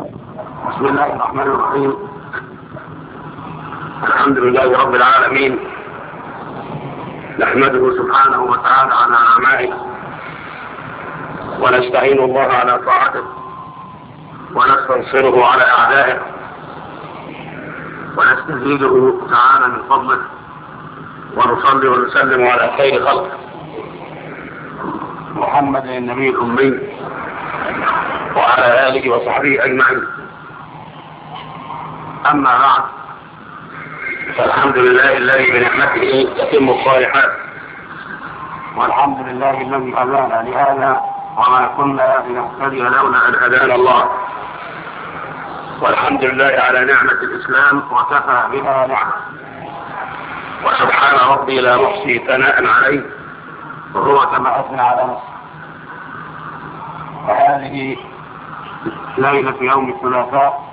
بسم الله الرحمن الرحيم. الحمد لله رب العالمين، نحمده سبحانه وتعالى على نعمائه، ونستعين الله على طاعته، ونستنصره على أعدائه، ونستزيده تعالى من فضله، ونصلي ونسلم على خير خلقه محمد النبي الأمي وعلى آله وصحبه أجمعين. أما بعد، فالحمد لله الذي بنعمته يتم الصالحات، والحمد لله الذي هدانا لهذا وما كنا لنهتدي لولا أن هدانا الله، والحمد لله على نعمة الإسلام وكفى بها نعمة، وسبحان ربي لا نحصي ثناء عليه وهو كما أثنى على نفسه. وهذه ليلة يوم الثلاثاء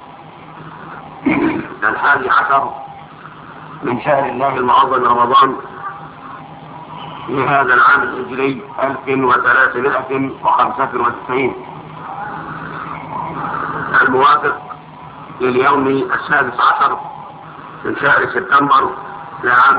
11 من شهر الله المعظم رمضان في هذا العام الهجري 1395 الموافق لليوم 16 من شهر سبتمبر لعام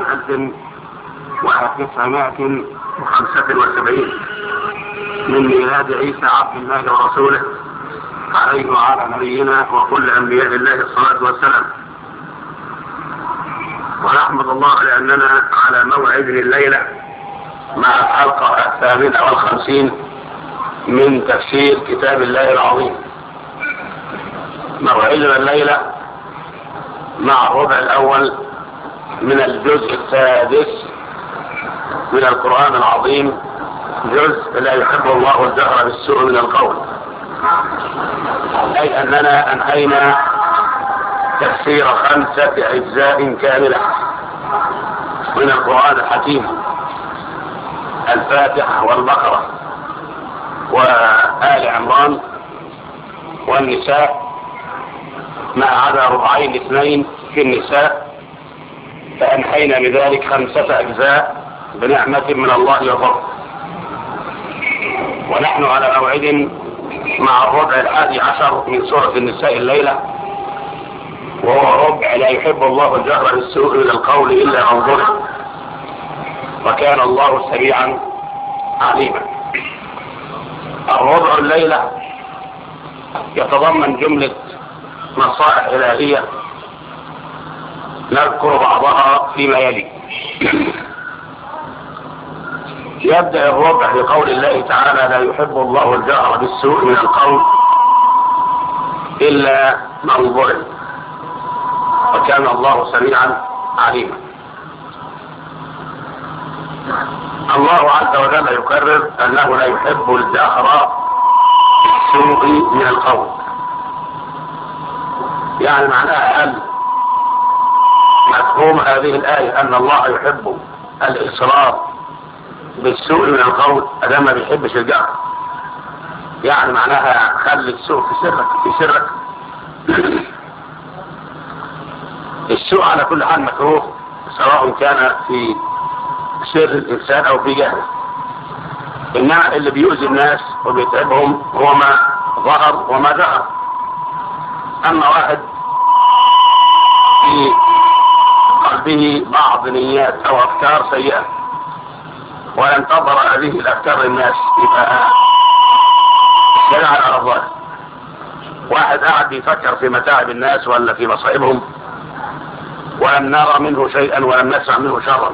1975 من ميلاد عيسى عبد الله ورسوله عليه وعلى نبينا وكل أنبياء الله الصلاة والسلام. ونحمد الله لأننا على موعد الليلة مع الحلقة 58 من تفسير كتاب الله العظيم. موعدنا الليلة مع الربع الأول من الجزء السادس من القرآن العظيم، جزء لا يحب الله الجهر بالسوء من القول، أي أننا أنهينا تفسير 5 أجزاء كاملة من القرآن الحكيم: الفاتحة والبقرة وآل عمران والنساء، ما عدا ربعين 2 في النساء، فأنهينا بذلك 5 أجزاء بنعمة من الله وفضله. ونحن على موعد مع الربع 11 من سورة النساء الليلة، وهو ربع لا يحب الله الجهر بالسوء من القول إلا من ظلم، وكان الله سميعا عليما. الربع الليلة يتضمن جملة نصائح إلهية نذكر بعضها فيما يلي. يبدأ الربع بقول الله تعالى: لا يحب الله الجهر بالسوء من القول إلا من ظلم، وكان الله سميعا عليما. الله عز وجل يكرر أنه لا يحب الجهر بالسوء من القول، يعني معناها أن مفهوم هذه الآية أن الله يحب الإصرار بالسوء من القول، أدام ما بيحبش الجهر، يعني معناها خلي السوء في سرك. السوء على كل حال مكروه، سواء كان في سر الإنسان أو في جهله، إنما اللي بيؤذي الناس وبيتعبهم هو ما ظهر وما ظهر. أما واحد في قلبه بعض نيات أو أفكار سيئة ولن تظهر هذه الأفكار للناس، يبقى الشريعة على الظاهر. واحد قاعد بيفكر في متاعب الناس ولا في مصائبهم، ولم نرى منه شيئا ولم نسمع منه شرا.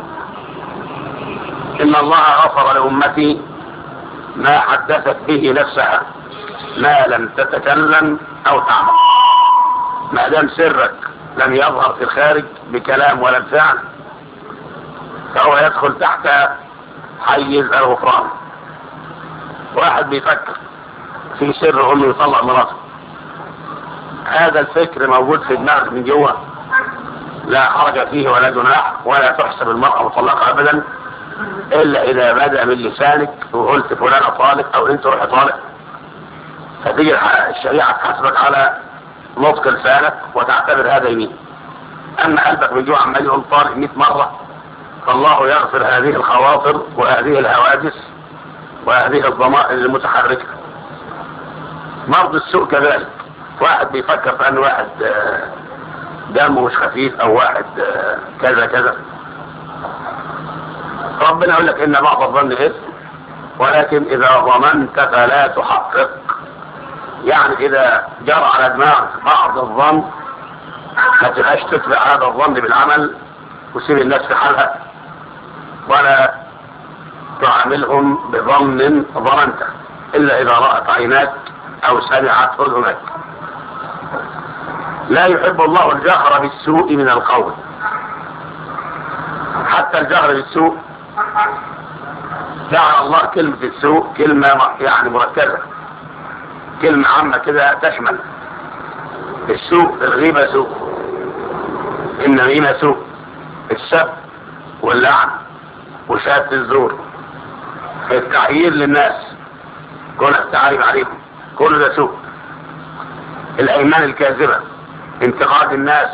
إن الله غفر لأمتي ما حدثت به نفسها ما لم تتكلم أو تعمل. ما دام سرك لم يظهر في الخارج بكلام ولا بفعل، فهو يدخل تحت حيز الغفران. واحد بيفكر في سر انه يطلق مراته، هذا الفكر موجود في دماغك من جوه، لا حرج فيه ولا جناح، ولا تحسب المرأة مطلقة ابدا الا اذا بدا من لسانك وقلت فلان طالق او انت روح طالق، فتيجي الشريعة تحاسبك على نطق لسانك وتعتبر هذا يمين. اما قلبك من جوه عمال يقول طالق 100 مرة، فالله يغفر هذه الخواطر وهذه الهواجس وهذه الضمائر المتحركة. مرض السوء كذلك، واحد بيفكر في ان واحد دمه مش خفيف او واحد كذا كذا، ربنا يقول لك ان بعض الظن اثم، ولكن اذا ظننت فلا تحقق. يعني اذا جرى على دماغك بعض الظن ما تبقاش تتبع هذا الظن بالعمل وسيب الناس في حالها، ولا تعاملهم بظن ظننته الا اذا رأت عيناك او سمعت اذنك. لا يحب الله الجهر بالسوء من القول، حتى الجهر بالسوء جعل الله كلمة السوء كلمة يعني مركزة، كلمة عامة كده تشمل السوء. الغيبة سوء، النميمة سوء، السب واللعن وشهادة الزور، التعيير للناس كل التعريف عليهم كل ده سوء، الايمان الكاذبة، انتقاد الناس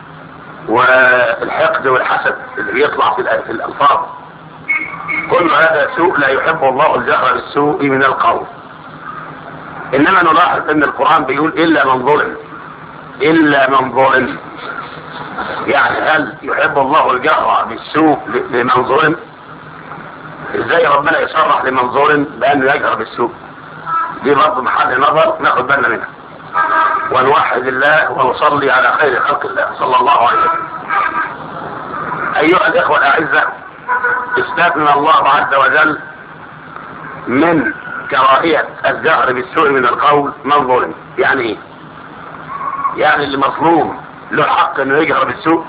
والحقد والحسد اللي بيطلع في الالفاظ، كل هذا سوء. لا يحب الله الجهر بالسوء من القول. انما نلاحظ ان القرآن بيقول الا من ظلم، الا من ظلم. يعني هل يحب الله الجهر بالسوء لمن ظلم؟ ازاي ربنا يصرح لمن ظلم بانه يجهر بالسوء؟ دي برضه محل نظر ناخد بالنا منها، ونوحد الله ونصلي على خير خلق الله صلى الله عليه وسلم. ايها الاخوة الاعزاء، استثنى الله عز وجل من كراهية الجهر بالسوء من القول من ظلم. يعني ايه؟ يعني اللي مظلوم له حق انه يجهر بالسوء؟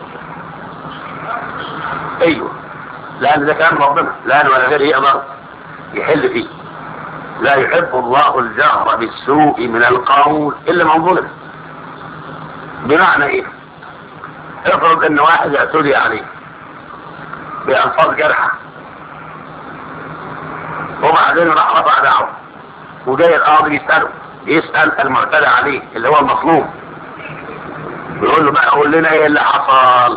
ايوه، لان ده كلام ربنا، لان ولا غير يقدر يحل فيه. لا يحب الله الجهر بالسوء من القول الا من ظلم. بمعنى ايه؟ افرض ان واحد اعتدي عليه بألفاظ جرحة، وبعدين راح رفع دعوة وجاي القاضي يسأل المعتدى عليه اللي هو المظلوم، يقول له بقى قول لنا ايه اللي حصل.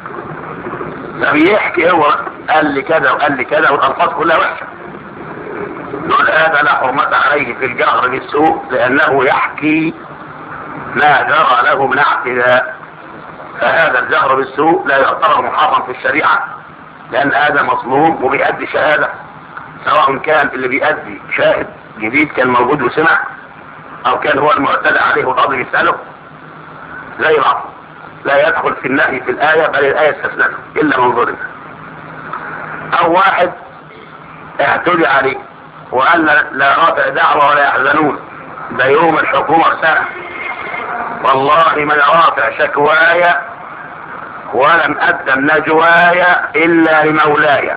فبيحكي هو قال لي كذا وقال لي كذا والألفاظ كلها وحشة. يقول هذا لا حرمة عليه في الجهر بالسوء لأنه يحكي ما جرى له من اعتداء، فهذا الجهر بالسوء لا يعتبر محرم في الشريعة، لأن هذا مظلوم وبيأدي شهادة، سواء كان اللي بيأدي شاهد جديد كان موجود وسمع، أو كان هو المعتدى عليه والقاضي يسأله، زي بعض. لا يدخل في النهي في الآية، بل الآية استثنته إلا من ظلم. أو واحد اعتدي عليه وقال لا رافع دعوة ولا يحزنون، ده يوم الحكومة سنة، والله من رافع شكواي ولم أقدم نجواي إلا لمولاي،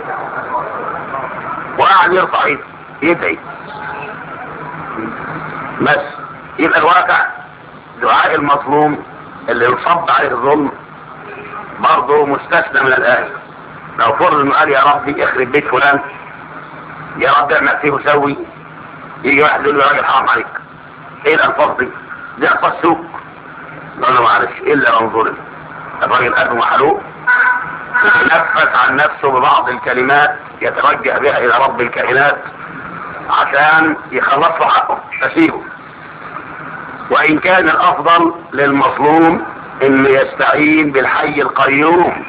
وقاعد يرفع يدعي بس. يبقى الواقع دعاء المظلوم اللي يصب عليه الظلم برضه مستثنى من الآية. لو فرض انه قال يا ربي اخرب بيت فلان، يا رب اعمل فيه وسوي، يجي واحد يقول له يا راجل حرام عليك، ايه الالفاظ دي؟ دي الفاظ سوء. يقول له معلش الا من ظلم. الراجل قلبه محروق يتنفس عن نفسه ببعض الكلمات يتوجه بها الى رب الكائنات عشان يخلص له حقه، فسيبه. وان كان الافضل للمظلوم انه يستعين بالحي القيوم،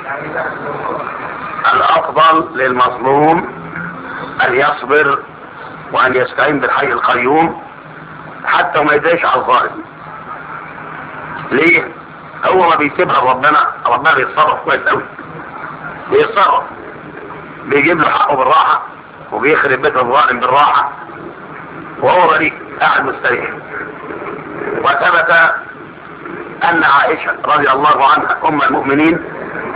الافضل للمظلوم ان يصبر وان يستعين بالحي القيوم حتى ما يدعيش على الظالم. ليه؟ هو ما بيسيبها ربنا بيتصرف كويس قوي، بيتصرف، بيجيب له حقه بالراحه وبيخرب بيت الظالم بالراحه وهو بريء قاعد مستريح. وثبت ان عائشه رضي الله عنها ام المؤمنين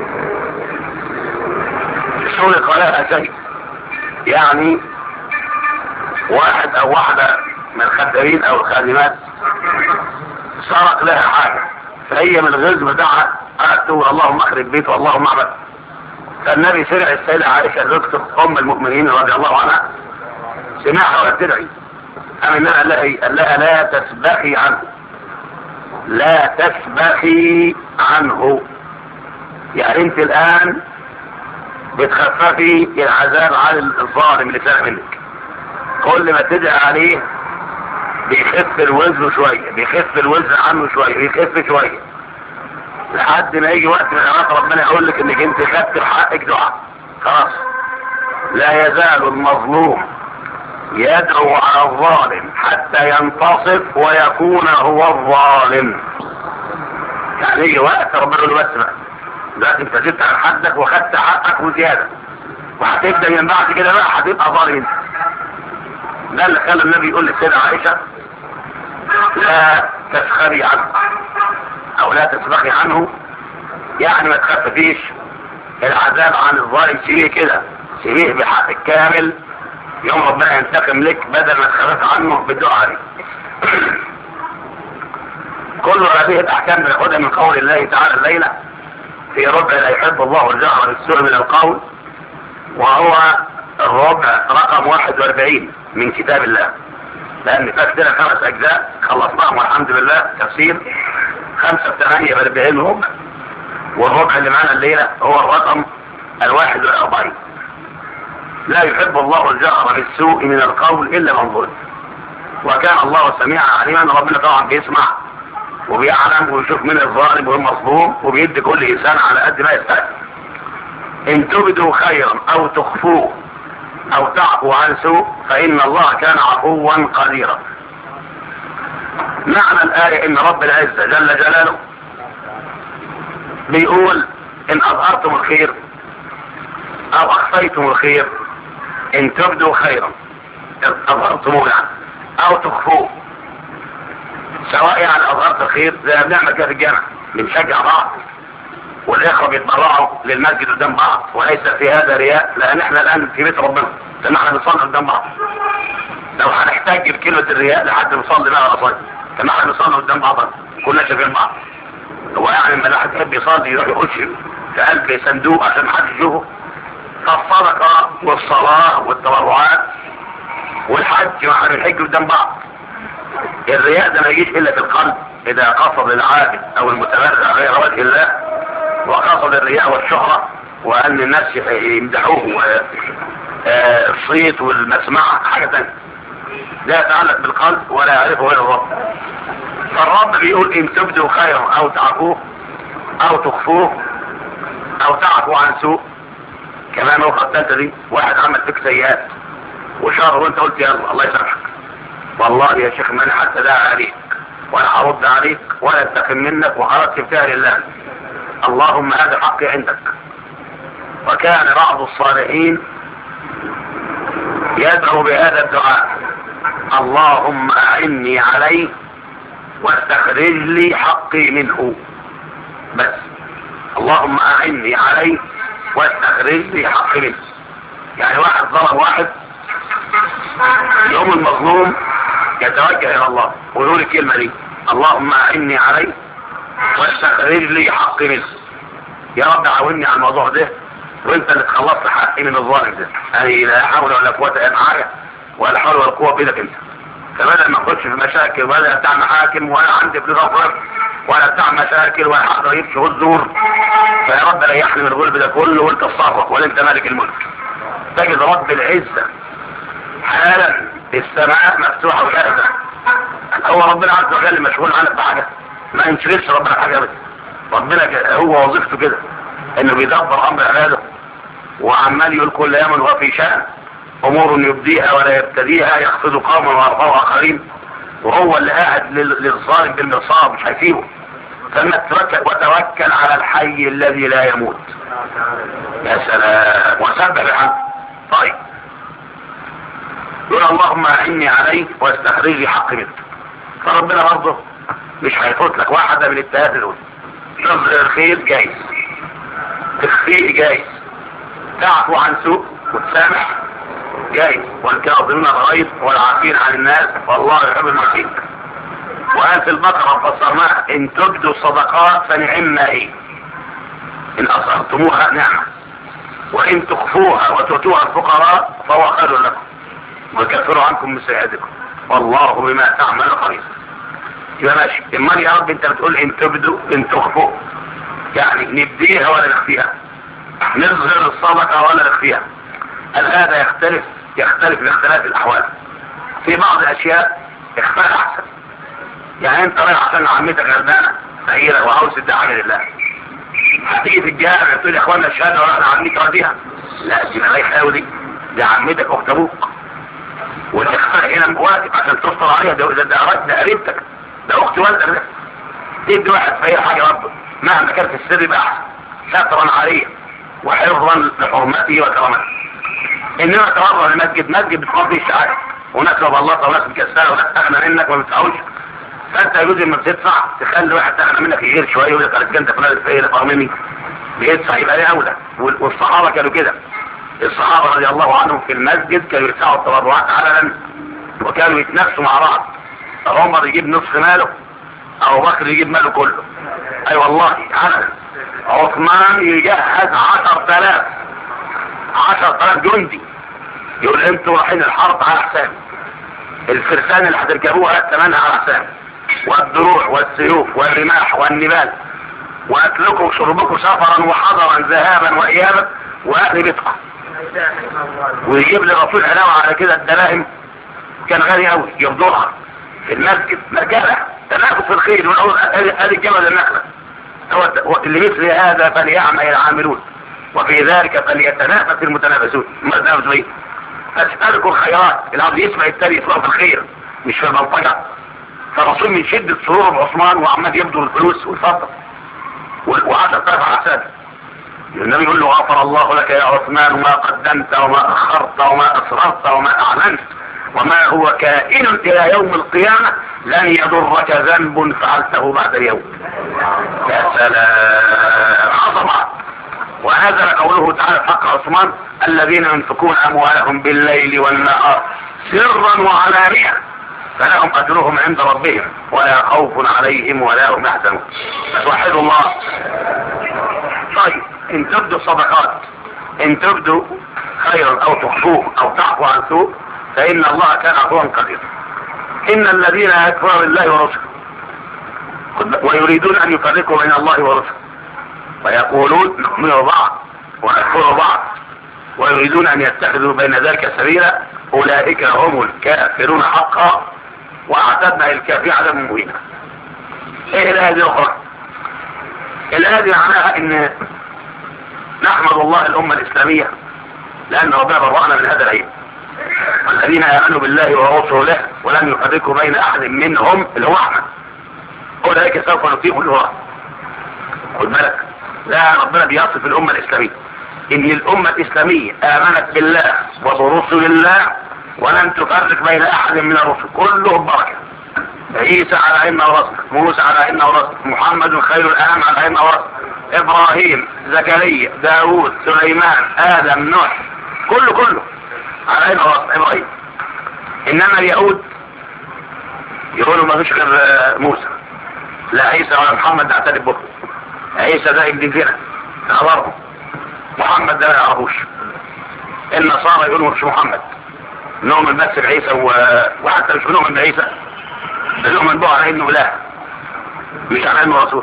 سرق لها شيء، يعني واحد او واحده من الخدامين او الخادمات سرق لها حاجه، فهي من الغز بتاعها قالت تقول اللهم اخرب بيته اللهم اعبد. فالنبي سمع السيدة عائشة زوجته ام المؤمنين رضي الله عنها سمعها وهي بتدعي، قال لها لا تسبخي عنه، لا تسبخي عنه. يعني انت الان بتخففي العذاب على الظالم اللي سرق منك، كل ما تدعي عليه بيخف الوزن شوية، بيخف الوزن عنه شوية، بيخف شوية، لحد ما يجي وقت من الأوقات ربنا يقول لك انك انت خدت حقك دعاء. خلاص. لا يزال المظلوم يدعو على الظالم حتى ينتصف ويكون هو الظالم. يعني يجي وقت ربنا يقول له بس بقى دلوقتي انت زدت عن حدك وخدت حقك وزيادة، وهتبدا من بعد كده بقى هتبقى ظالم. ده اللي خلى النبي يقول للسيدة عائشة لا تسخري عنه او لا تسبقي عنه، يعني ما تخففيش العذاب عن الظالم، سيبيه كده، سيبيه بحق الكامل، يوم ربنا ينتقم لك بدل ما تخفف عنه بالدعاء عليه. كل هذه الاحكام بناخدها من قول الله تعالى الليله في ربع لا يحب الله الجهر بالسوء من القول، وهو الربع رقم 41 من كتاب الله، لان فاتنا 5 اجزاء خلصناهم والحمد لله تفسير 5 في 8 ب40 ربع، والربع اللي معانا الليله هو الرقم 41. لا يحب الله الجهر بالسوء من القول الا من ظلم، وكان الله سميعا عليما. ربنا طبعا بيسمع وبيعلم ويشوف من الظالم والمظلوم وبيدي كل انسان على قد ما يستحق. ان تبدوا خيرا او تخفوه او تعفو عن سوء فان الله كان عفوا قديرا. معنى الآية ان رب العزة جل جلاله بيقول ان اظهرتم الخير او اخفيتم الخير، ان تبدوا خيرا اظهرتموه يعني او تخفوه، سواء يعني اظهرت الخير زي ما بنعمل كده في الجامع، بنشجع بعض والاخوه بيتبرعوا للمسجد قدام بعض، وليس في هذا رياء، لان احنا الان في بيت ربنا لان احنا بنصلي قدام بعض. لو هنحتاج بكلمه الرياء لحد نصلي بقى ولا صلي، كما احنا بنصلي قدام بعض كلنا شايفين بعض. هو يعني لما الواحد يحب يصلي يروح يخش في قلب صندوق عشان محدش يشوفه؟ فالصدقه والصلاه والتبرعات والحج ما احنا بنحج قدام بعض. الرياء ده ما يجيش الا في القلب اذا قصد العابد او المتبرع غير وجه الله، وقصد الرياء والشهرة وان الناس يمدحوه، الصيت والمسمعة حاجة تانية لا يتعلق بالقلب ولا يعرفه غير الرب. فالرب بيقول ان تبدوا خيرا او تعفوه او تخفوه او تعفوا عن سوء. كمان هو الثالثة دي واحد عمل فيك سيئات وشر وانت قلت يلا الله يسامحك، والله يا شيخ ما انا حتى داعي عليك ولا هرد عليك ولا انتقم منك وخرجت بتاعي لله، اللهم هذا حقي عندك. وكان بعض الصالحين يدعو بهذا الدعاء اللهم اعني عليه واستخرج لي حقي منه، بس اللهم اعني عليه واستخرج لي حقي منه. يعني واحد ظلم واحد، يوم المظلوم يتوجه الى الله ويقول الكلمة دي اللهم اعني عليه واستخرج لي حقي منه، يا رب عاوني على الموضوع ده وانت اللي تخلصت حقي من الظالم ده. يعني لا حول ولا قوة الا معايا ولا حول ولا قوة بايدك انت. فبدل ما اخش في مشاكل ولا بتاع محاكم ولا عندي فلوس افرق ولا بتاع مشاكل ولا حق اجيب شهود زور، فيا رب ريحني من الغلب ده كله وانت تصرف ولا انت مالك الملك. تجد رب العزة حالا السماء مفتوحة وشاهدة. هو ربنا عز وجل مشغول عنك بحاجة؟ ما ينشغلش ربنا حاجة بس. ربنا هو وظيفته كده انه بيدبر امر عباده وعمال يقول كل يوم هو في شأن، امور يبديها ولا يبتديها، يخفض قوما ويرفع اخرين، وهو اللي قاعد للظالم بالمرصاد مش هيسيبه. فلما وتوكل على الحي الذي لا يموت. يا سلام وسبح بحمده. طيب يقول اللهم اعني عليه واستخرج لي حقي منه. فربنا برضه مش هيفوت لك واحده من الثلاثه دول. تظهر الخير جايز، تخفيه جايز، تعفو عن سوء وتسامح جايز، والكاظمين الغيظ والعافين عن الناس والله يحب المحسنين. وقال في البقره فسرناها ان تبدوا الصدقات فنعم هي ان اظهرتموها نعمه، وان تخفوها وتؤتوها الفقراء فهو خير لكم ويكفر عنكم من سيئاتكم والله بما تعمل خبير. يبقى ماشي. امال يا رب انت بتقول ان تبدوا ان تخفوا، يعني نبديها ولا نخفيها، نظهر الصدقه ولا نخفيها. هذا يختلف باختلاف الاحوال. في بعض الاشياء اخفاء احسن. يعني انت رايح عشان عمتك غلبانه فقيره وعاوز تدعي لله، هتيجي في الجامع تقول يا اخوانا الشهاده ولا انا عمتي راضيها؟ لا دي رايح قوي، دي عمتك اخت ابوك، والاخفاء هنا واجب عشان تفطر عليها. ده قريبتك، ده اخت والدك، ده تدي واحد في اي حاجه ربه مهما كانت السر يبقى احسن، سترا عليه وحفظا لحرمته وكرامته. انما تمرر المسجد، مسجد بتقضي الشعائر، وناس مبلطه وناس مكسره وناس اغنى منك وما بتدفعوش، فانت يجوز لما بتدفع تخلي واحد اغنى منك يغير شويه ويقول لك انت فلان الفقير فاهمني بيدفع يبقى ليه اولى. والصحابه كانوا كده، الصحابه رضي الله عنهم في المسجد كانوا يدفعوا التبرعات علنا وكانوا يتنافسوا مع بعض، عمر يجيب نصف ماله، ابو بكر يجيب ماله كله. اي والله علنا. عثمان يجهز 10,000 جندي، يقول انتوا رايحين الحرب على حسابي، الفرسان اللي هتركبوها ثمنها على حسابي، والدروع والسيوف والرماح والنبال، واكلكم وشربكم سفرا وحضرا ذهابا وايابا واهل بيتكم. ويجيب للرسول علاوه على كده الدراهم، كان غالي قوي يفضلها في المسجد مرجله تنافس في الخير، ونقول ادي الجبل النخله. اللي مثل هذا فليعمل العاملون وفي ذلك فليتنافس المتنافسون. فاسألكم الخيرات، العبد يسمع التاني يسمع في الخير مش في المنطقة. فالرسول من شدة سروره بعثمان وعمال يبدو الفلوس والفضل وعشر طرف عساد، النبي يقول له غفر الله لك يا عثمان ما قدمت وما أخرت وما أسررت وما أعلنت وما هو كائن إلى يوم القيامة، لن يضرك ذنب فعلته بعد اليوم. يا سلام عظمة. وهذا قوله تعالى في حق عثمان الذين ينفقون أموالهم بالليل والنهار سرا وعلانية فلهم أجرهم عند ربهم ولا خوف عليهم ولا هم يحزنون. توحدوا الله. طيب إن تبدوا صدقات، إن تبدوا خيرا أو تخفوه أو تعفوا عن سوء فإن الله كان عفوا قديرا. إن الذين يكفرون بالله ورسله ويريدون أن يفرقوا بين الله ورسله ويقولون نؤمن بعض ونكفر بعض ويريدون أن يتخذوا بين ذلك سبيلا أولئك هم الكافرون حقا واعتدنا للكافرين عذابا مهينا. ايه الآية دي الأخرى؟ الآية دي معناها ان نحمد الله الأمة الإسلامية لأن ربنا برأنا من هذا العيب. الذين آمنوا بالله ورسوله ولم يفرقوا بين أحد منهم اللي هو احنا، أولئك سوف نطيعهم الهوى. خد بالك، لا ربنا بيصف الأمة الإسلامية إن الأمة الإسلامية آمنت بالله وبرسل الله ولم تفرق بين أحد من الرسل، كلهم بركة. عيسى على أئمة ورسل، موسى على أئمة ورسل، محمد خير الأنام على أئمة ورسل، إبراهيم، زكريا، داوود، سليمان، آدم، نوح، كله على أئمة ورسل إبراهيم. إنما اليهود يقولوا ما فيش غير موسى، لا عيسى ولا محمد نعترف به. عيسى ده ابن زنا نعرفه، محمد ده ما يعرفوش. النصارى يقولوا مش محمد، نؤمن بس بعيسى وحتى مش نؤمن بعيسى، نؤمن به على انه اله مش على انه رسول.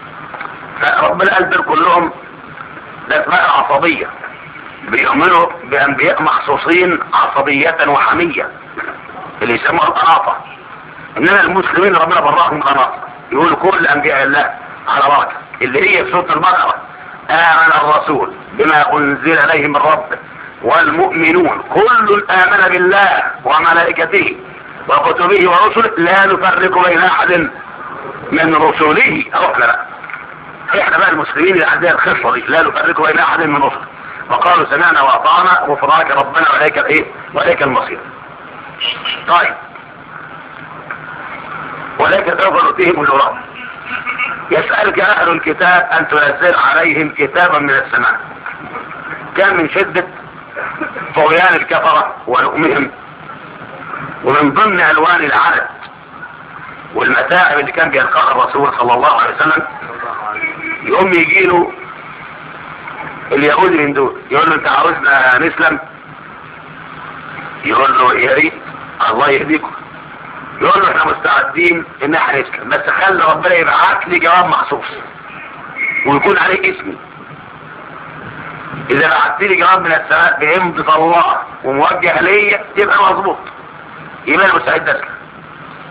فربنا قال دول كلهم ده اسماء عصبيه، بيؤمنوا بانبياء مخصوصين عصبيه وحميه اللي يسموها القناطه. انما المسلمين ربنا براهم قناطه، يقولوا كل انبياء الله على بركه، اللي هي في سوره البقره آمن الرسول بما أنزل إليه من ربه والمؤمنون كل آمن بالله وملائكته وكتبه ورسله لا نفرق بين أحد من رسله. أو احنا بقى المسلمين اللي عندنا الخصة دي لا نفرق بين أحد من رسله، وقالوا سمعنا وأطعنا غفرانك ربنا وإليك المصير. طيب ولكن سوف نؤتيهم الأجر. يسألك أهل الكتاب أن تنزل عليهم كتابا من السماء. كان من شدة طغيان الكفرة ولؤمهم ومن ضمن ألوان العدد والمتاعب اللي كان بيلقاها الرسول صلى الله عليه وسلم، يقوم يجيله اليهودي من دول يقول له انت عاوزنا نسلم؟ يقول له يا ريت الله يهديكم. يقول له احنا مستعدين ان احنا نسلم بس خلي ربنا يبعت لي جواب مخصوص ويكون عليه اسمي. اذا بعت لي جواب من السماء بامضة الله وموجه ليا تبقى مظبوط، يبقى انا مستعد اسلم.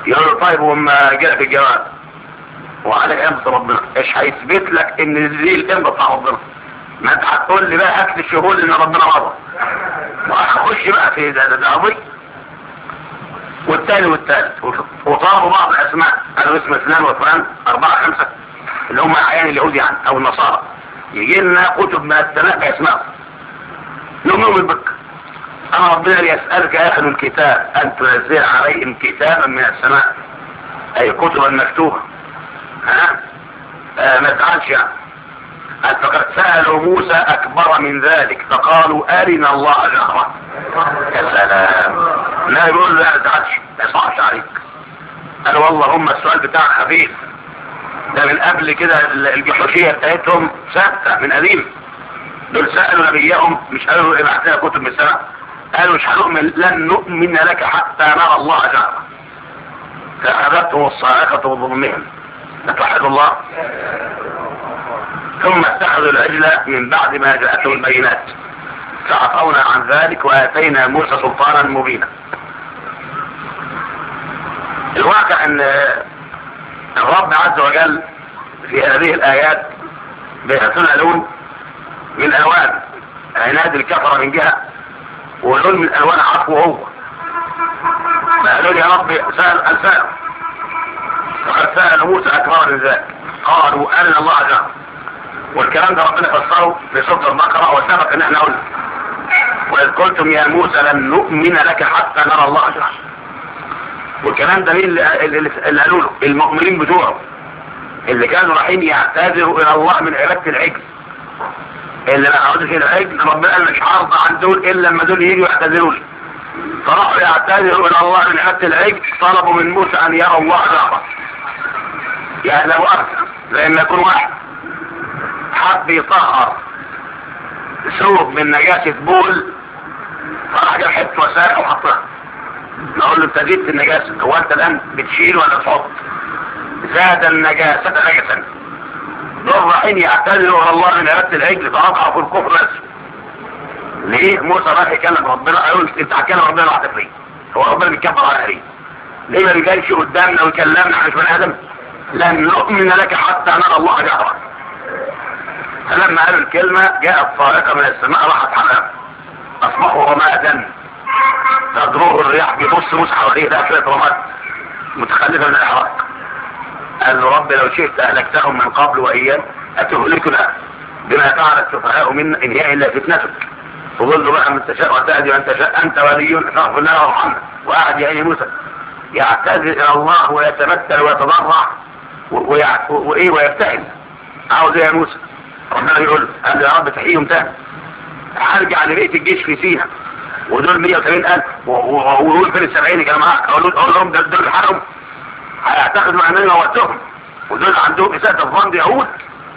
يقول له طيب وما جالك الجواب وعلى امضى ربنا، ايش هيثبت لك ان دي الامضى بتاع ربنا؟ ما انت هتقول لي بقى هات لي الشهود ان ربنا مضى، وهخش بقى في ده قضيه. والثاني وطلبوا بعض الاسماء، قالوا اسم فلان وفلان 4 5 اللي هم اعيان اليهود يعني او النصارى، يجي لنا كتب من السماء باسمائهم نؤمن بك. اما ربنا يسالك اهل الكتاب ان تنزل عليهم كتابا من السماء، اي كتبا مكتوبه. ما تزعلش يعني. فقد سالوا موسى اكبر من ذلك فقالوا ارنا الله جهرا. يا سلام. لا يقول لا تزعلش ما يصعبش عليك. قالوا والله هم السؤال بتاعك خفيف، ده من قبل كده الجحوشيه بتاعتهم ثابته من قديم. دول سالوا نبيهم مش قالوا ابعت لنا كتب من السماء، قالوا مش هنؤمن لن نؤمن لك حتى نرى الله جهرا. فاخذتهم الصاعقه بظلمهم. نتوحد الله. ثم اتخذوا العجل من بعد ما جاءتهم البينات فعفونا عن ذلك واتينا موسى سلطانا مبينا. الواقع ان الرب عز وجل في هذه الايات بيعطينا لون من الوان عناد الكفره من جهه، ولون من الوان عفوه هو. فقالوا يا رب سال فقد سال موسى اكبر من ذلك قالوا ارنا الله جهرا. والكلام ده ربنا فسره في سوره البقره وسبق ان احنا قلنا واذ قلتم يا موسى لن نؤمن لك حتى نرى الله جهرا. والكلام ده مين اللي قالوا له؟ المؤمنين بتوعه اللي كانوا رايحين يعتذروا الى الله من عباده العجل. اللي ما عبدوش العجل ربنا قال مش هرضى عن دول الا لما دول يجوا يعتذروا لي. فراحوا يعتذروا الى الله من عباده العجل، طلبوا من موسى ان يرى الله جهرا. يعني لو أكثر لأن يكون واحد حب يطهر ثوب من نجاسة بول فراح جاب حته وسائل وحطها، نقول له انت زدت النجاسة، هو انت الآن بتشيل ولا تحط؟ زاد النجاسة نجسا. دول رايحين يعتذروا على الله من عبادة العجل فوقعوا في الكفر نفسه. ليه؟ موسى راح يكلم ربنا يقول انت هتكلم ربنا لوحدك ليه؟ هو ربنا بيتكبر على ايه؟ ليه ما بيجيش قدامنا ويكلمنا عن بني ادم؟ لن نؤمن لك حتى نرى الله جهرا. فلما قالوا الكلمة جاءت صاعقة من السماء راحت على اصبحوا رمادا تضربه الرياح بيبص موسى حواليه ده شوية رماد متخلفة من الاحراق. قال له رب لو شئت اهلكتهم من قبل وايام اتهلكنا بما فعل السفهاء منا ان هي الا فتنتك تضل بقى من تشاء وتهدي من تشاء انت ولي فاغفر لنا وارحمنا. وقعد يا موسى يعتذر الى الله ويتمثل ويتضرع ويبتهل. عاوز ايه يا موسى؟ ربنا يقول قال يا رب تحييهم تاني، هرجع لبيت الجيش في سينا ودول 180,000 ويقول فين ال70 يا جماعه؟ اقول لهم دول حرم هيعتقدوا اننا موتهم ودول عندهم اساءة الظن يهود.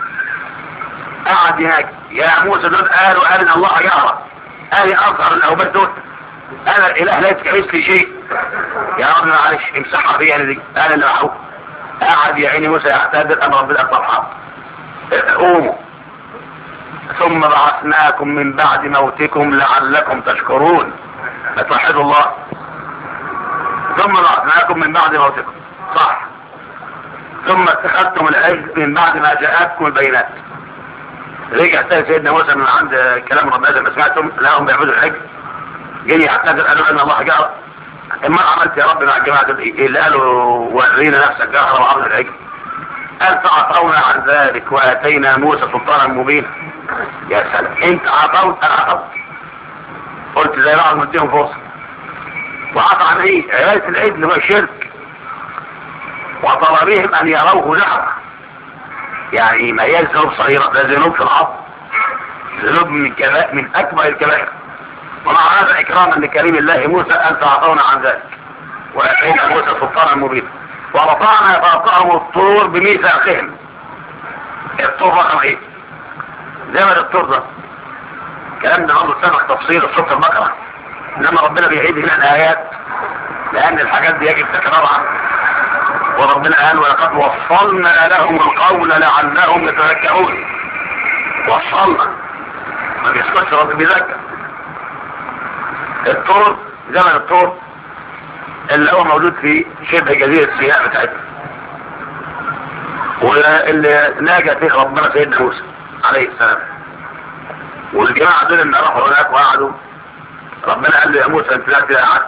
قعد هناك يا موسى دول قالوا ارنا الله جهرا، قال اظهر الاوبات دول انا الاله لا يتكلم لي شيء. يا رب معلش امسحها فيا دي انا اللي بحاول. قعد يا عيني موسى يعتذر امر ربنا الصالحات. قوموا ثم بعثناكم من بعد موتكم لعلكم تشكرون. فتوحدوا الله. ثم بعثناكم من بعد موتكم صح. ثم اتخذتم العجل من بعد ما جاءتكم البينات. رجع تاني سيدنا موسى من عند كلام ربنا زي ما سمعتم لهم بيعبدوا العجل، جاي يعتذر قالوا ان الله جهر. اما عملت يا رب مع الجماعه دول ايه؟ اللي قالوا ورينا نفسك جهر وعبد العجل. قال فعفونا عن ذلك واتينا موسى سلطانا مبينا. يا سلام انت عفوت انا عفوت. قلت زي بعض مديهم فرصه. وعفى عن ايه؟ عباده العجل هو الشرك وطلبهم ان يروه جهرا. يعني ما هي ذنوب صغيره، ده ذنوب في العصر، ذنوب من اكبر الكبائر. ومع هذا اكراما لكريم الله موسى ان تعطونا عن ذلك واتينا موسى سلطانا مبينا. ورفعنا فوقهم الطور بميثاقهم. الطور رقم ايه؟ زمن الطور ده الكلام ده برضه سبق تفصيل في سوره البقره، انما ربنا بيعيد هنا الايات لان الحاجات دي يجب تكرارها. وربنا قال ولقد وصلنا لهم القول لعلهم يتذكرون. وصلنا ما بيسكتش رب بيذكر. الطور زمن الطور اللي هو موجود في شبه جزيرة سيناء بتاعتنا، واللي ناجى فيه ربنا سيدنا موسى عليه السلام. والجماعة دول اللي راحوا هناك وقعدوا، ربنا قال له يا موسى انت لا قعدت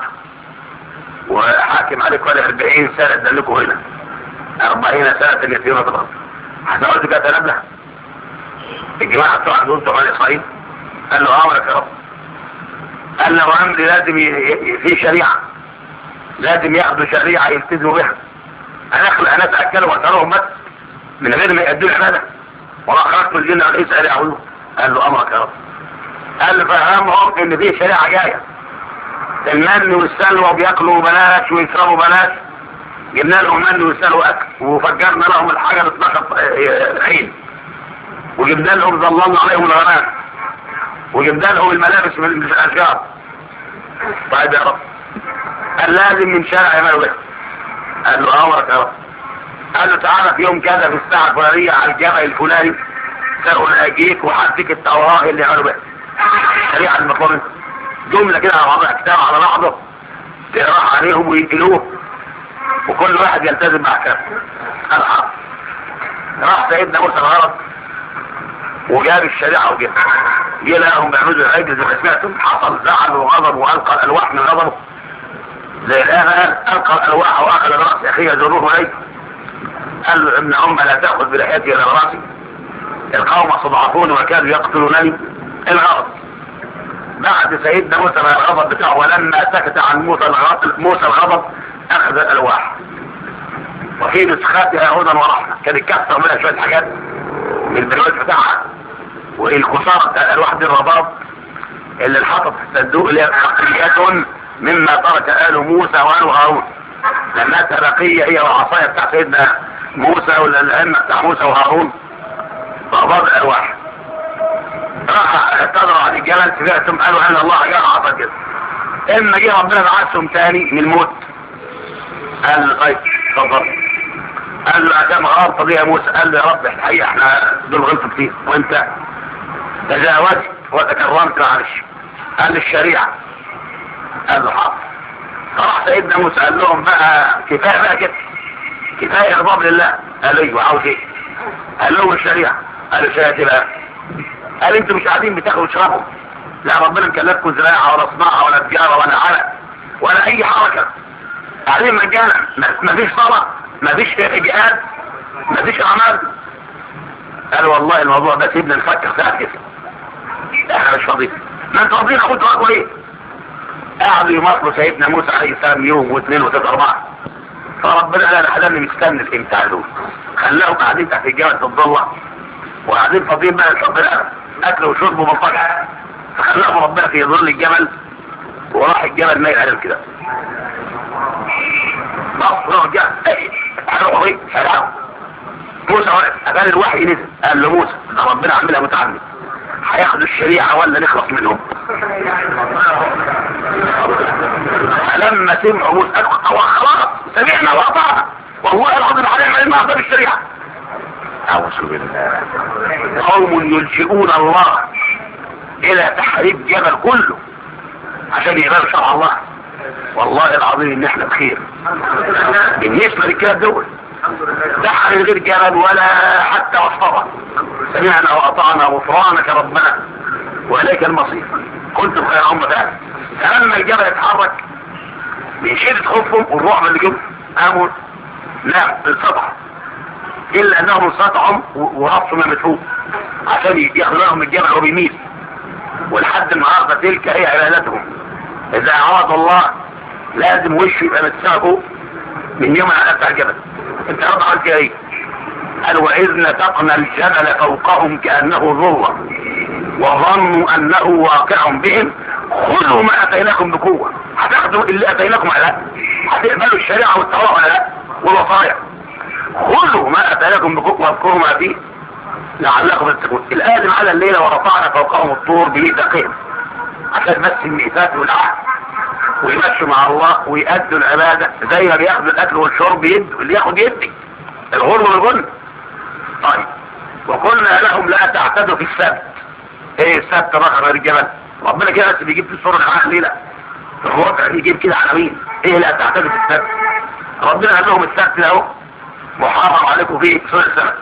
وحاكم عليك ولا 40 سنة تدلكوا هنا 40 سنة يسيرون في الأرض. هتقعد كده تنبه الجماعة بتوع دول بتوع بني إسرائيل؟ قال له امرك يا رب. قال له امري لازم في شريعة، لازم ياخدوا شريعة يلتزموا بها. انا اخلق ناس اكلوا واسالهم بس من غير ما يأدوا العبادة، ولا خرجت الجن على الانس يعبدون. قال له امرك يا رب. قال له فهمهم ان في شريعة جاية، المن والسلوى بياكلوا بلاش ويشربوا بلاش. جبنا لهم من وسلوى اكل، وفجرنا لهم الحجر 12 عين، وجبنا لهم ظللنا عليهم الغنام، وجبنا لهم الملابس من الاشجار. طيب يا رب. قال لازم من شارع يعملوا به. قال له امرك يا رب. قال له تعالى في يوم كذا في الساعة الفلانية على الجبل الفلاني سأقول اجيك وحدك التوراة اللي يعملوا بها الشريعة المطلوبة، جملة كده على بعضها، كتاب على بعضه تقرأ عليهم وينقلوه وكل واحد يلتزم بأحكامه. قال حاضر. راح سيدنا موسى الغرب وجاب الشريعة وجاب جه لهم بيعملوا العجل زي ما سمعتم، حصل زعل وغضب والقى الالواح من غضبه زي الان قال القى الالواح واخذ براس اخيه يجروه اليه. قال له ابن ام لا تاخذ بلحيتي الى راسي، القوم استضعفوني وكانوا يقتلونني. الغضب بعد سيدنا موسى من الغضب بتاعه، ولما سكت عن موسى الغضب اخذ الالواح وفي نسختها هدى ورحمه، كان يكسر منها شويه حاجات من البرواز بتاعها، والخسارة بتاع الالواح دي الرباط اللي انحطت في الصندوق اللي هي بقية مما ترك آل موسى وآل هارون. لما بقية هي العصاية بتاع سيدنا موسى والأئمة بتاع موسى وهارون رباط الالواح. راح اعتذروا عن الجبل، سمعتم قالوا ان الله جاء عطا كده، اما جه ربنا بعثهم تاني من الموت. قال له طيب اتفضل. قال له عشان غلطة دي يا موسى. قال له يا رب الحقيقة احنا دول غلطوا كتير وانت تجاوزت وتكرمت معلش. قال له الشريعة. قال له حاضر. فراح سيدنا موسى قال لهم بقى كفاية بقى كده، كفاية غضب لله. قال له ايوه عاوز ايه؟ قال لهم الشريعة. قال له الشريعة بقى. قال انتوا مش قاعدين بتاكلوا وتشربوا، لا ربنا مكلفكم زراعة ولا صناعة ولا تجارة ولا علق ولا اي حركة، قاعدين مجانا، مفيش صلاة مفيش جهاد مفيش اعمال. قال والله الموضوع ده سيبنا نفكر فيها كده، احنا مش فاضيين. ما انتوا فاضيين اخوتوا اقوى ايه؟ قعدوا يمطلوا سيدنا موسى عليه السلام يوم واثنين وثلاثة اربعة. فربنا قال انا حلمني مستني الامتحان دول، خلاهم قاعدين تحت الجبل في الضلة وقاعدين فاضيين بقى ربنا اكل وشرب ومنطقة، فخلاهم ربنا في ظل الجبل وراح الجبل مايل عليهم كده. موسى واقف قال الوحي نزل، قال له موسى ده ربنا عاملها متعمد، هياخدوا الشريعة ولا نخلص منهم؟ لما سمعوا موسى قالوا خلاص سمعنا واطعنا والله العظيم علينا ما اخذ الشريعة. اعوذ بالله. قوم يلجئون الله الى تحريب جبل كله عشان يقبلوا شرع الله. والله العظيم ان احنا بخير بالنسبة للكلام دول، ده من غير جبل ولا حتى وصفة. سمعنا واطعنا غفرانك ربنا واليك المصير، كنتم خير امة فعلا. فلما الجبل يتحرك من شدة خوفهم والرعب اللي جبهم قاموا نعم انسطحوا، الا انهم انسطحوا ورصوا ما مدفوق عشان ياخذوا لهم الجبل وبيميل. ولحد النهارده تلك هي عبادتهم، اذا عرض الله لازم وشه يبقى متساقه من يوم على بتاع الجبل. انت رد عملت ايه؟ قال واذ نتقنا الجبل فوقهم كانه ظله وظنوا انه واقع بهم خذوا ما اتيناكم بقوه. هتاخدوا اللي اتيناكم على لا؟ هتقبلوا الشريعه والتوراة ولا لا؟ والوصايا. خذوا ما اتيناكم بقوه واذكروا ما فيه لعلكم تتقون. الآدم على الليله ورفعنا فوقهم الطور بميثاقهم عشان بس الميثاق والعهد ويمشوا مع الله ويأدوا العبادة زي ما بياخدوا الأكل والشرب يدوا، اللي ياخد يدي الغرب والغن. طيب وقلنا لهم لا تعتدوا في السبت. ايه السبت بقى غير الجبل؟ ربنا كده بس بيجيب في الصورة العقل ليه؟ لا الواقع يجيب كده عناوين ايه لا تعتقد السبت. ربنا قال لهم السبت اهو محرم عليكم فيه سوء السمك.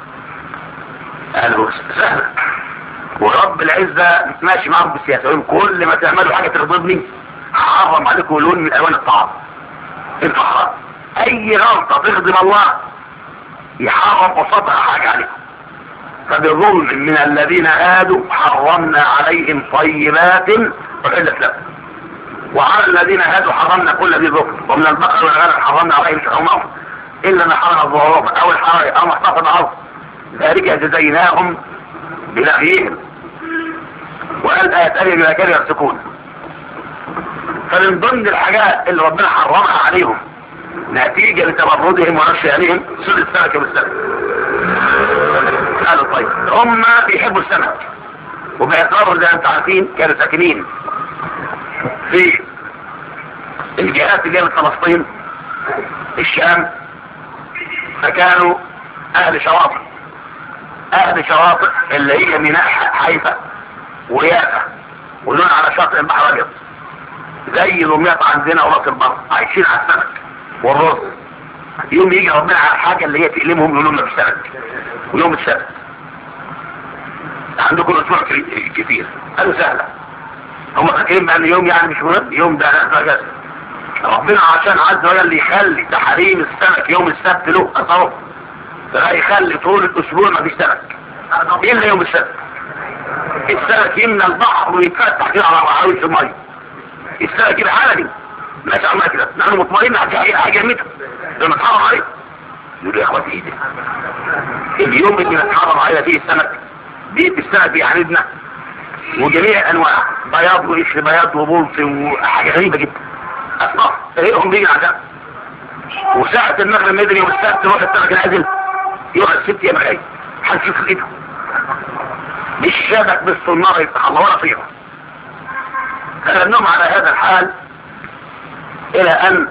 قالوا سهل، ورب العزة ماشي معهم بالسياسة، كل ما تعملوا حاجة تغضبني حرم عليكم لون من الوان الطعام. انت حرام اي غلطة تغضب الله يحرم قصادها حاجة عليكم. فبظلم من الذين هادوا حرمنا عليهم طيبات وحلت لهم، وعلى الذين هادوا حرمنا كل ذي ذكر، ومن البقر والغنم حرمنا عليهم شحومهم الا ما حرم الظهور او الحرائق او ما احتفظ الارض، ذلك جزيناهم بلغيهم. وقال آية تانية بما كانوا يفسقون. فمن ضمن الحاجات اللي ربنا حرمها عليهم نتيجة لتمردهم ونشيانهم سوء السمك والسمك. قالوا طيب هم بيحبوا السمك وبيقرروا زي ما انتم عارفين كانوا ساكنين في الجهات اللي هي من فلسطين الشام، فكانوا اهل شواطئ. اهل شواطئ اللي هي ميناء حيفا ويافا ولون على شاطئ البحر الابيض زي دمياط عندنا وراس البر، عايشين على السمك والرز. يوم يجي ربنا على الحاجه اللي هي تقلمهم يقولوا لنا بالسمك. ويوم السبت عندكم اسبوع كتير، قالوا سهله. هم فاكرين بان يوم يعني مش مهم، يوم ده اجازه. ربنا عشان عز وجل يخلي تحريم السمك يوم السبت له اثره، فيخلي طول الاسبوع ما فيش سمك الا يوم السبت. السمك يمنى البحر ويتفتح كده على عاوز الميه. السمك كده حالي ماشي عمال كده، نحن مطمئنين على حاجه جميله لما نتحرم عليه. يقول يا اخواتي ايه ده؟ اليوم اللي نتحرم عليه فيه السمك بيت السمك بيعاندنا وجميع انواع بياض وقشر بياض وبلط وحاجه غريبه جدا. اصناف تلاقيهم بيجي على وساعة المغرب مدري يوم السبت تروح السمك نازل يقعد 6 ايام غايب. هنشوف ايده مش شبك بالصناره يفتح الله ولا فيها. فلنهم على هذا الحال الى ان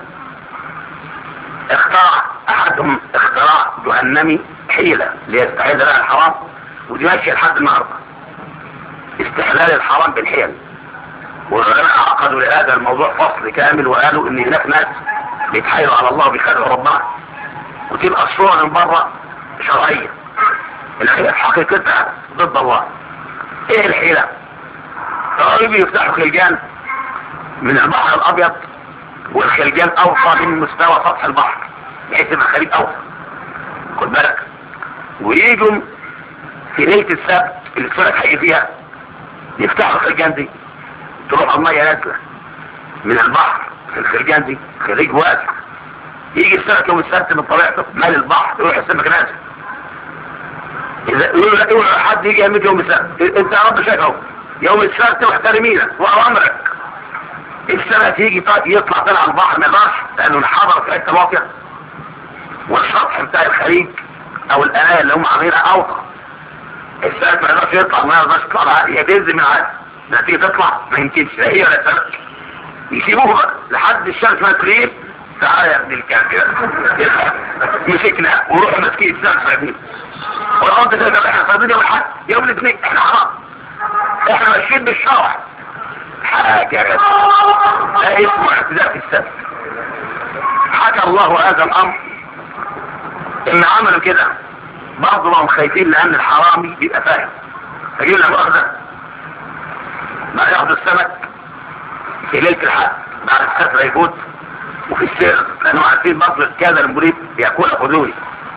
اخترع احدهم اختراع جهنمي حيلة ليستحل لها الحرام، ودي ماشيه لحد النهارده استحلال الحرام بالحيل. والعلماء عقدوا لهذا الموضوع فصل كامل وقالوا ان هناك ناس بيتحايلوا على الله وبيخدعوا ربنا، وتبقى الصورة من بره شرعية الحيلة حقيقتها ضد الله. ايه الحيلة؟ قالوا يفتحوا خلجان من البحر الابيض، والخلجان اوصى من مستوى سطح البحر بحيث يبقى خليج اوسط، خد بالك. ويجوا في ليله السبت اللي السمك هيجي فيها يفتحوا الخلجان دي، تروح الميه نازله من البحر في الخلجان دي، خليج واسع. يجي السمك يوم السبت من طبيعته مال البحر يروح السمك نازل. اذا يقول حد يجي يمد يوم السبت، انت يا رب شايفه يوم السبت واحترمينا وامرك. السمك يجي يطلع طلع على البحر ما يقدرش لانه انحدر في حته واطيه، والسطح بتاع الخليج او القناه اللي هم عاملينها اوطى. السمك ما يقدرش يطلع، ما يقدرش يطلع، هي تنزل من عادي، لما تيجي تطلع ما يمكنش لا هي ولا السمك. يسيبوه بقى لحد الشمس ما تغيب، تعالى يا ابن الكلب كده مسكنا وروح ماسكين السمك فاهمين. ولو انت تقدر احنا صايمين يوم الاحد يوم الاثنين احنا حرام، احنا ماشيين بالشرع. حاجه لا اسمه اعتداء في السبت. حكى الله هذا الامر ان عملوا كده برضه ما هم خايفين لان الحرامي بيبقى فاهم، فجيب له مؤاخذه ما ياخد السمك في ليله الحد بعد السفر يفوت وفي السير، لانه عارفين برضه كذا المريد بياكلها خدوني.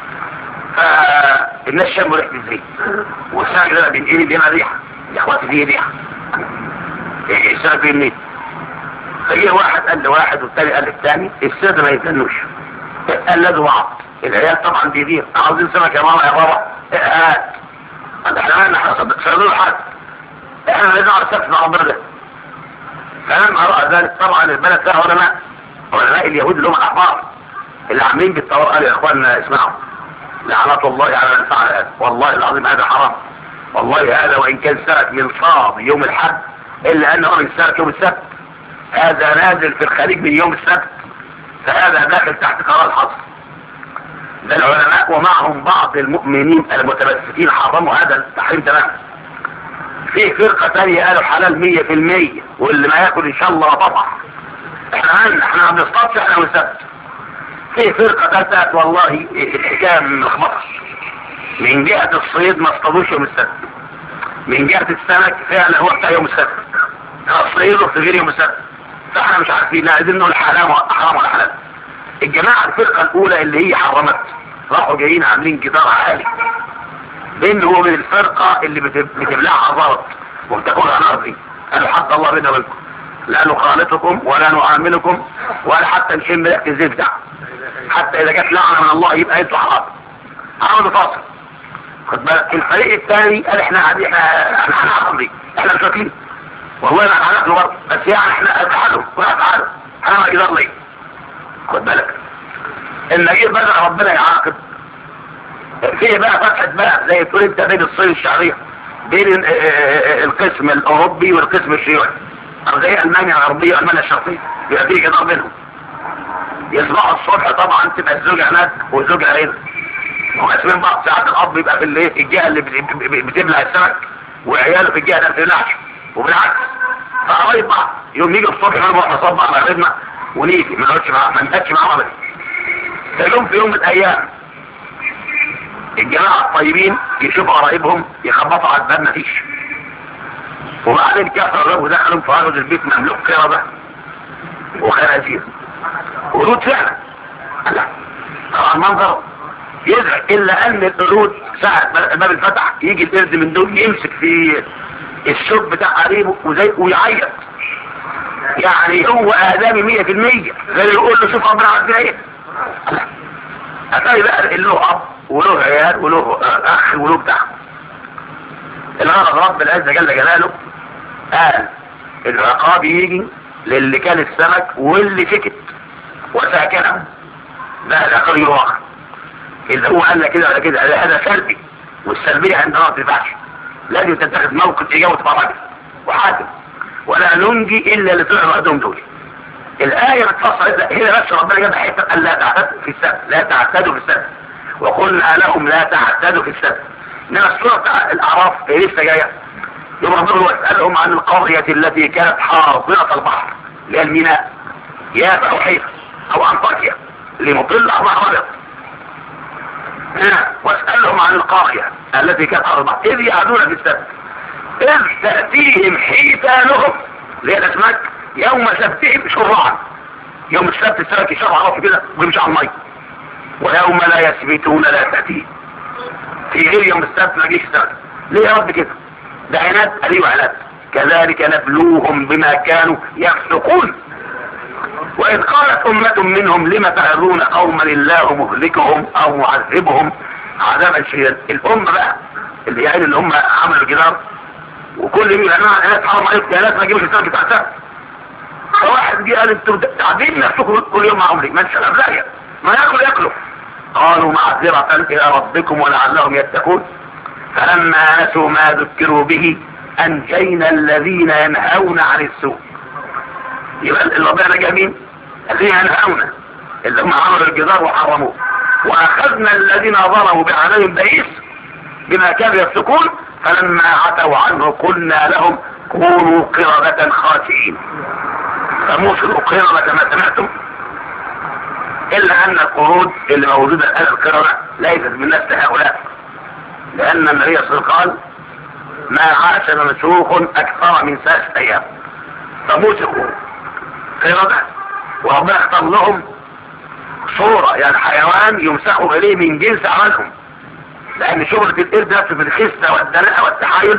فالناس شموا ريحه الزيت والسمك ده بينقلب لنا ريحه، يا اخواتي دي ريحه السمك بينقلب. فجيه واحد قال لواحد والتاني قال للتاني الساده ما يتنوش، قلدوا بعض. العيال طبعا بيدير عاوزين سمك يا ماما يا بابا هات. احنا صيدوا حد احنا لازم على السقف مع ربنا ده. فلما راى ذلك طبعا البلد فيها علماء اليهود اللي هم الاحبار اللي عاملين بالطوارئ، قالوا يا اخواننا اسمعوا لعنة الله على من فعل هذا، والله العظيم هذا حرام، والله هذا وان كان سمك من صاد يوم الحد الا انه من سمك يوم السبت، هذا نازل في الخليج من يوم السبت، فهذا داخل تحت قرار الحظر. ده العلماء ومعهم بعض المؤمنين المتمسكين حرموا هذا التحريم تماما. في فرقة ثانية قالوا حلال 100%، واللي ما ياكل ان شاء الله طبعا احنا ما بنصطادش، احنا بنسبت. في فرقة ثالثة والله الحكاية ملخبطة. من جهة الصيد ما اصطادوش يوم السبت، من جهة السمك فعلا هو بتاع يوم السبت، الصيد في غير يوم السبت. فاحنا مش عارفين، لا عايزين نقول حرام ولا حلال. الجماعة الفرقة الأولى اللي هي حرمت راحوا جايين عاملين جدار عالي بينه وبين الفرقة اللي بتبلعها غلط وبتاكلها نار. قالوا حتى الله بينا وبينكم لا نخالطكم ولا نعاملكم ولا حتى نشم ريحة الزيت بتاعكم، حتى إذا جت لعنة من الله يبقى انتوا حرام. عملوا فاصل. خد بالك الفريق الثاني قال احنا هنعمل دي، احنا مش واكلين والله ما هناكله برضه، بس يعني احنا اتحدوا واتحدوا هنعمل جدار ليه؟ خد بالك النجيب بدأ ربنا يعاقب. فيه بقى فتحة بقى زي تقول انت بين الصين الشعبية، بين القسم الاوروبي والقسم الشيوعي، او زي المانيا الغربية والمانيا الشرقية، بيبقى فيه جدار بينهم. يصبحوا الصبح طبعا تبقى الزوجة هناك والزوجة هنا وقاسمين بعض. ساعات الاب بيبقى في الجهة اللي بتبلع السمك وعياله في الجهة اللي ما بتبلعش وبالعكس، فقرايب بعض. يوم يجي الصبح نروح نصب على غيرنا ونيجي ما نقعدش معاهم ابدا. في يوم من الايام الجماعة الطيبين يشوفوا قرايبهم يخبطوا على الباب مفيش، وبعدين كفروا ودخلوا فقالوا البيت مملوك قردة وخنازير ورود فعلا. طبعا المنظر يزعج، الا ان القرود ساعة الباب الفتح يجي القرد من دول يمسك في الشوك بتاع قريبه ويعيط، يعني هو آدمي 100%، غير يقول له شوف ربنا عمل فيها ايه. هتلاقي بقى اللي له اب وله عيال وله اخ وله بتاع. الغرض رب العزة جل جلاله قال العقاب يجي للي كان السمك واللي سكت وساكنه، لا العقاب يروح. اذا هو قال لك كده ولا كده هذا سلبي، والسلبية عندنا ما تنفعش، لازم تتخذ موقف اجابه وتبقى وحاسب، ولا ننجي الا اللي طلعوا وحدهم دول. الآية بتفصل هنا بس ربنا جاب حته قال لا تعتدوا في السبت، لا تعتدوا في السبت، وقلنا لهم لا تعتدوا في السبت. انما السورة بتاع الاعراف لسه جايه يوم ربنا واسألهم عن القرية التي كانت حاضرة البحر اللي هي الميناء، يافا او حيفا او انطاكيا اللي مطل احمر ابيض. واسألهم عن القرية التي كانت حاضرة البحر اذ يعدون في السبت اذ تأتيهم حيتانهم زي الاسماك يوم سبتهم شرعا. يوم السبت السمك يشرع راسه كده ويمشي على المي، ويوم لا يسبتون لا تأتيه. في غير يوم السبت ما جيش السمك. ليه يا رب كده؟ ده عناد. ايوه عناد. كذلك نبلوهم بما كانوا يفسقون. وإذ قالت أمة منهم لم تعظون قوما الله مهلكهم أو معذبهم عذابا شديدا. الأمة بقى اللي هم عملوا الجدار وكل يوم يا جماعه الناس حرام عليكم يا ناس ما تجيبوش السمك بتاعتها. فواحد جه قال انتوا قاعدين نفسكم كل يوم مع عمري ما انشغل لا ما ياكلوا. قالوا معذرة إلى ربكم ولعلهم يتقون فلما نسوا ما ذكروا به أنجينا الذين ينهون عن السوء. يبقى ربنا جميل الذين ينهون اللي هم عملوا الجدار وحرموه، وأخذنا الذين ظلموا بعذاب بئيس بما كانوا يفسقون فلما عتوا عنه قلنا لهم كونوا قردة خاسئين. فموسى القردة كما سمعتم، إلا أن القرود اللي موجودة الآن القردة ليست من نفس هؤلاء، لأن النبي صلى الله عليه وسلم قال ما عاش ممسوخ أكثر من 3 أيام. فموسى قردة وربنا اختار لهم صورة يعني حيوان يمسخوا إليه من جنس عملهم، لأن شغلة القرد نفسه في الخسة والدلاء والتحايل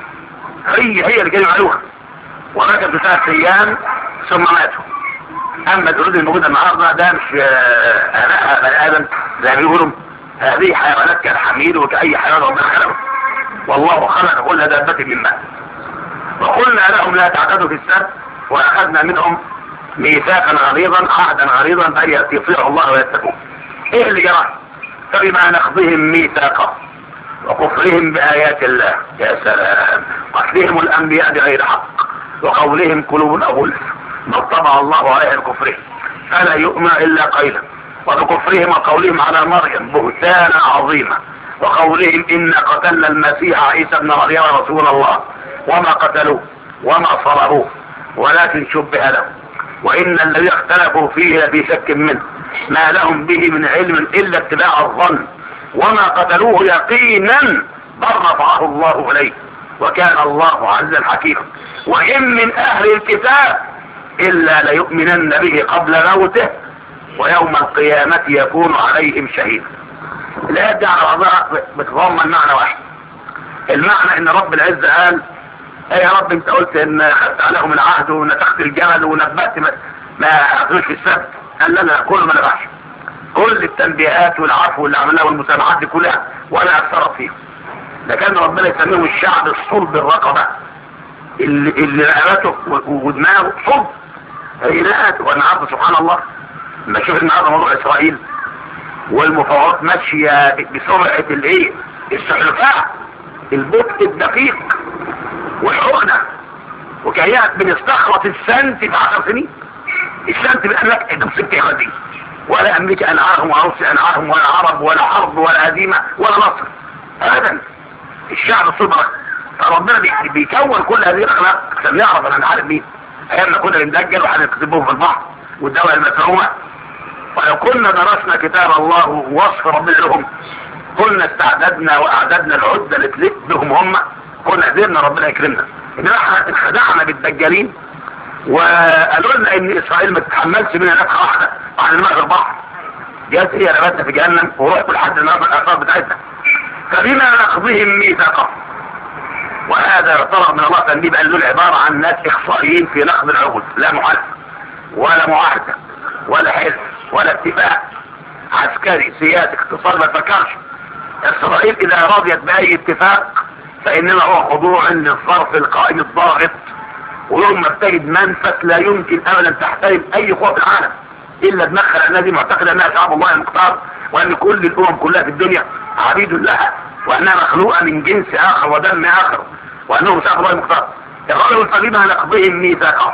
هي اللي كانوا يعملوها، ومكثوا 3 أيام ثم ماتوا. أما القرود الموجودة النهارده ده مش آبائها بني آدم زي ما بيقولوا، هذه حيوانات كالحمير وكأي حيوان ربنا خلقه، والله خلق كل دابة من ماء. وقلنا لهم لا تعتدوا في السبت وأخذنا منهم ميثاقا غليظا عهدا غليظا بأن يطيعوا الله ويتقون. إيه اللي جرى؟ فبما نقضهم ميثاقا وكفرهم بآيات الله، يا سلام، قتلهم الأنبياء بغير حق وقولهم قلوب غلف بل طبع الله عليها بكفرهم فلا يؤمن إلا قليلا، وبكفرهم وقولهم على مريم بهتانا عظيما، وقولهم إن قتلنا المسيح عيسى ابن مريم رسول الله وما قتلوه وما صلبوه ولكن شبه له وإن الذين اختلفوا فيه لفي شك منه ما لهم به من علم إلا اتباع الظن وما قتلوه يقينا بل رفعه الله إليه وكان الله عزا حكيما. وإن من أهل الكتاب إلا ليؤمنن به قبل موته ويوم القيامة يكون عليهم شهيدا. الآية دي على بعضها بتضمن معنى واحد. المعنى ان رب العزة قال ايه يا رب انت قلت ان خدت عليهم العهد ونتخت الجمل ونبأت ما اخذوش في السبت. قال لا كل ما نبعش كل التنبيهات والعفو اللي عملناها والمسامحات دي كلها ولا اثرت فيهم. ده كان ربنا يسميهم الشعب الصلب الرقبة اللي رقبته ودماغه صلب هينات. والنهارده سبحان الله لما اشوف النهارده موضوع اسرائيل والمفاوضات ماشيه بسرعه الايه السحلفاء البطء الدقيق والحقنه وكيات بنستخلص السنت في 10 سنين. السنت بيقول لك انت مسكت يا خدي ولا امريكا انعارهم ولا روسيا انعارهم ولا عرب ولا حرب ولا هزيمه ولا نصر ابدا. الشعب الصبر فربنا بيكون كل هذه الاخلاق عشان نعرف انا عارف مين. ايامنا كنا بندجل وهنكتبهم في البحر والدوله المسرومه. ولو كنا درسنا كتاب الله ووصف ربنا لهم كنا استعددنا واعددنا العده اللي تليق بهم هم كنا قدرنا ربنا يكرمنا. انما احنا انخدعنا بالدجالين وقالوا لنا ان اسرائيل ما تتحملش منها نفخه واحده بعد الماء البحر. جات هي رمتنا في جهنم ورحت لحد النهارده الاثار بتاعتنا. فبما نقضهم ميثاقهم وهذا يعتبر من الله تنبيه قال له العباره عن ناس اخصائيين في نقض العهود لا محالفه ولا معاهده ولا حلف ولا اتفاق عسكري سياسي اقتصادي ما تفكرش. اسرائيل اذا رضيت باي اتفاق فانما هو خضوع للظرف القائم الضاغط ويوم ما بتجد منفذ لا يمكن ابدا تحترم اي قوه في العالم الا دماغها لانها دي معتقده انها شعب الله المختار وان كل الامم كلها في الدنيا عبيد لها وانها مخلوقه من جنس اخر ودم اخر وانهم شعب الله المختار. الرجل القديم نقضهم ميثاقهم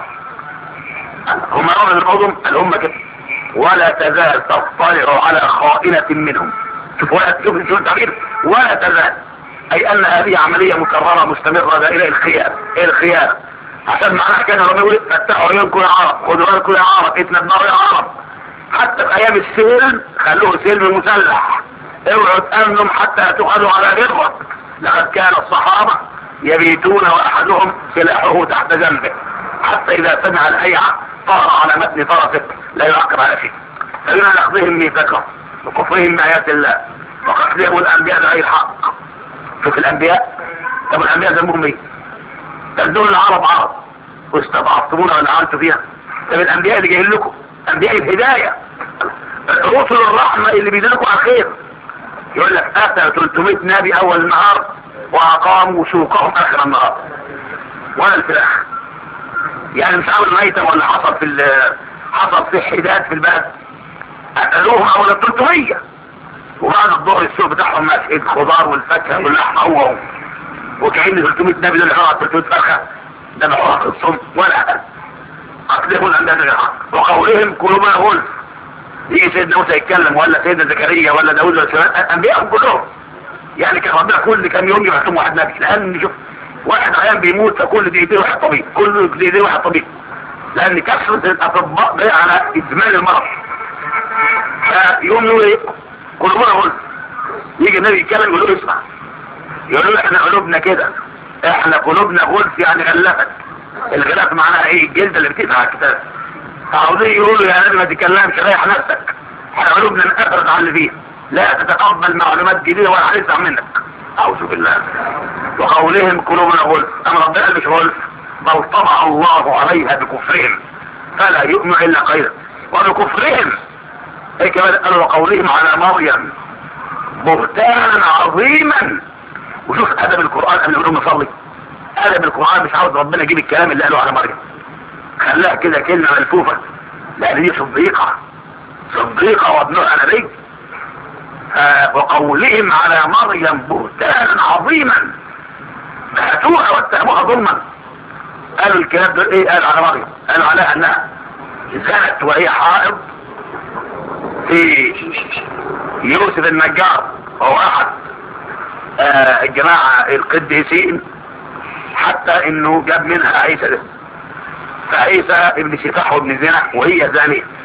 هم رجل العظم الامه كده ولا تزال تطلع على خائنة منهم. شوف التعبير ولا تزال اي ان هذه عملية مكررة مستمرة الى الخيانة عشان معناها كان ربنا يقول فتحوا عيونكم يا عرب خدوا بالكم يا عرب اتنبهوا يا عرب. حتى في ايام السلم خلوه سلم مسلح اوعوا تأمنوا حتى تؤخذوا على غرة. لقد كان الصحابة يبيتون واحدهم سلاحه تحت جنبه حتى اذا سمع الهيعة طار على متن طرفه لا يعقب على شيء. فبما نقضهم ميثاقهم وكفرهم بآيات الله وقتلهم الانبياء بغير حق. شوف الانبياء طب الانبياء ذنبهم ايه؟ تبدون العرب عرب واستضعفتمونا ونعملتوا فيها. طب الانبياء اللي جايين لكم انبياء الهدايه رسل الرحمه اللي بيدلكم على الخير. يقول لك اتى 300 نبي اول النهار واقاموا سوقهم اخر النهار ولا الفراخ. يعني مش عامل ميتة ولا حصل في حداد في البلد قتلوهم اول 300 وبعد الظهر السوق بتاعهم ماشي الخضار والفاكهه واللحمه هو وكأن 300 نبي دول عباره 300 فرخه ده بحوار الصم ولا قتلهم الانبياء وقولهم قلوبنا غلف. يجي سيدنا موسى يتكلم ولا سيدنا زكريا ولا داوود ولا سليمان انبيائهم كلهم. يعني كان ربنا كل كام يوم يبعثهم واحد نبي لان شوف واحد عيان بيموت فكل دقيقتين واحد طبيب كل دقيقتين واحد طبيب لان كثرة الاطباء جايه على ادمان المرض. فيقوم يقول ايه قلوبنا غلف. يجي النبي يتكلم يقول له اسمع يقول له احنا قلوبنا كده احنا قلوبنا غلف يعني غلفت. الغلاف معناها ايه الجلد اللي بتقطع على الكتاب. فعاوزين يقولوا يا نبي ما تتكلمش ريح نفسك احنا قلوبنا انقفلت على اللي فيه لا تتقبل معلومات جديده ولا هنسمع منك. اعوذ بالله. وقولهم قلوبنا غلف اما ربنا مش غلف بل طبع الله عليها بكفرهم فلا يؤمن الا قليلا. وبكفرهم اي كمان قالوا وقولهم على مريم بهتانا عظيما. وشوف ادب القران قبل ما نصلي ادب القران مش عاوز ربنا يجيب الكلام اللي قاله على مريم خلاها كده كلمه ملفوفه لان دي صديقه وابنها نبي. وقولهم على مريم بهتانا عظيما بهتوها واتهموها ظلما. قالوا الكلام ده ايه قالوا على مريم قالوا عليها انها زنت وهي حائض في يوسف النجار وهو احد الجماعة القديسين حتى انه جاب منها عيسى ده فعيسى ابن سفاح وابن زنا وهي زانية.